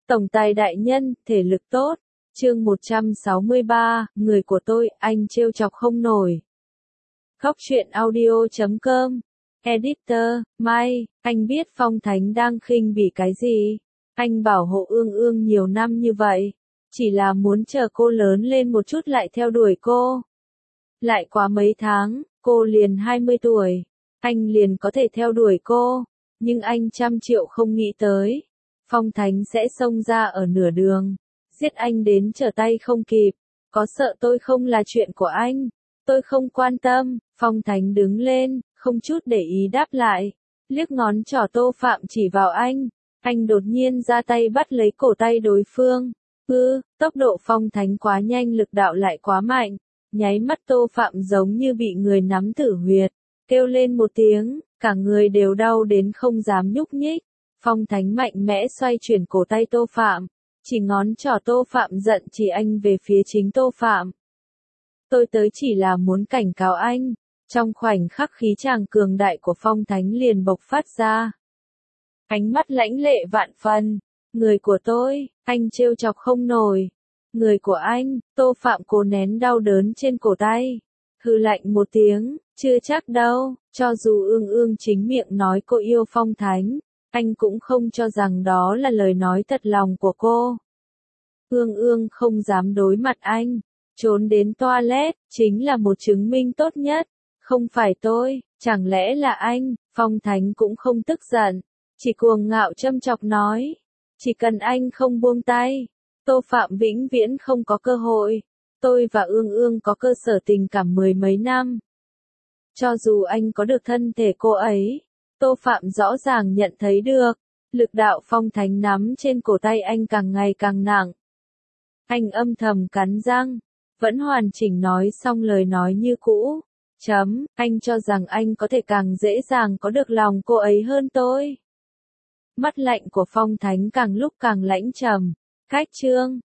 Tổng tài đại nhân, thể lực tốt. Chương 163, người của tôi, anh trêu chọc không nổi. Khóc chuyện audio.com. Editor, Mai, anh biết Phong Thánh đang khinh bỉ cái gì? Anh bảo hộ Ương Ương nhiều năm như vậy, chỉ là muốn chờ cô lớn lên một chút lại theo đuổi cô. Lại quá mấy tháng, cô liền 20 tuổi, anh liền có thể theo đuổi cô, nhưng anh 100 triệu không nghĩ tới. Phong Thánh sẽ xông ra ở nửa đường, giết anh đến trở tay không kịp, có sợ tôi không là chuyện của anh, tôi không quan tâm. Phong Thánh đứng lên, không chút để ý đáp lại, liếc ngón trỏ Tô Phạm chỉ vào anh đột nhiên ra tay bắt lấy cổ tay đối phương. Tốc độ Phong Thánh quá nhanh, lực đạo lại quá mạnh, nháy mắt Tô Phạm giống như bị người nắm tử huyệt, kêu lên một tiếng, cả người đều đau đến không dám nhúc nhích. Phong Thánh mạnh mẽ xoay chuyển cổ tay Tô Phạm, chỉ ngón trỏ Tô Phạm giận chỉ anh về phía chính Tô Phạm. Tôi tới chỉ là muốn cảnh cáo anh. Trong khoảnh khắc khí tràng cường đại của Phong Thánh liền bộc phát ra. Ánh mắt lãnh lệ vạn phần. Người của tôi, anh trêu chọc không nổi. Người của anh, Tô Phạm cố nén đau đớn trên cổ tay. Hừ lạnh một tiếng, chưa chắc đâu, cho dù Ương Ương chính miệng nói cô yêu Phong Thánh, anh cũng không cho rằng đó là lời nói thật lòng của cô. Ương Ương không dám đối mặt anh, trốn đến toilet, chính là một chứng minh tốt nhất. Không phải tôi, chẳng lẽ là anh? Phong Thánh cũng không tức giận, chỉ cuồng ngạo châm chọc nói. Chỉ cần anh không buông tay, Tô Phạm vĩnh viễn không có cơ hội. Tôi và Ương Ương có cơ sở tình cảm mười mấy năm. Cho dù anh có được thân thể cô ấy, Tô Phạm rõ ràng nhận thấy được, lực đạo Phong Thánh nắm trên cổ tay anh càng ngày càng nặng. Anh âm thầm cắn răng, vẫn hoàn chỉnh nói xong lời nói như cũ. Anh cho rằng anh có thể càng dễ dàng có được lòng cô ấy hơn tôi. Mắt lạnh của Phong Thánh càng lúc càng lãnh trầm. Khách chương.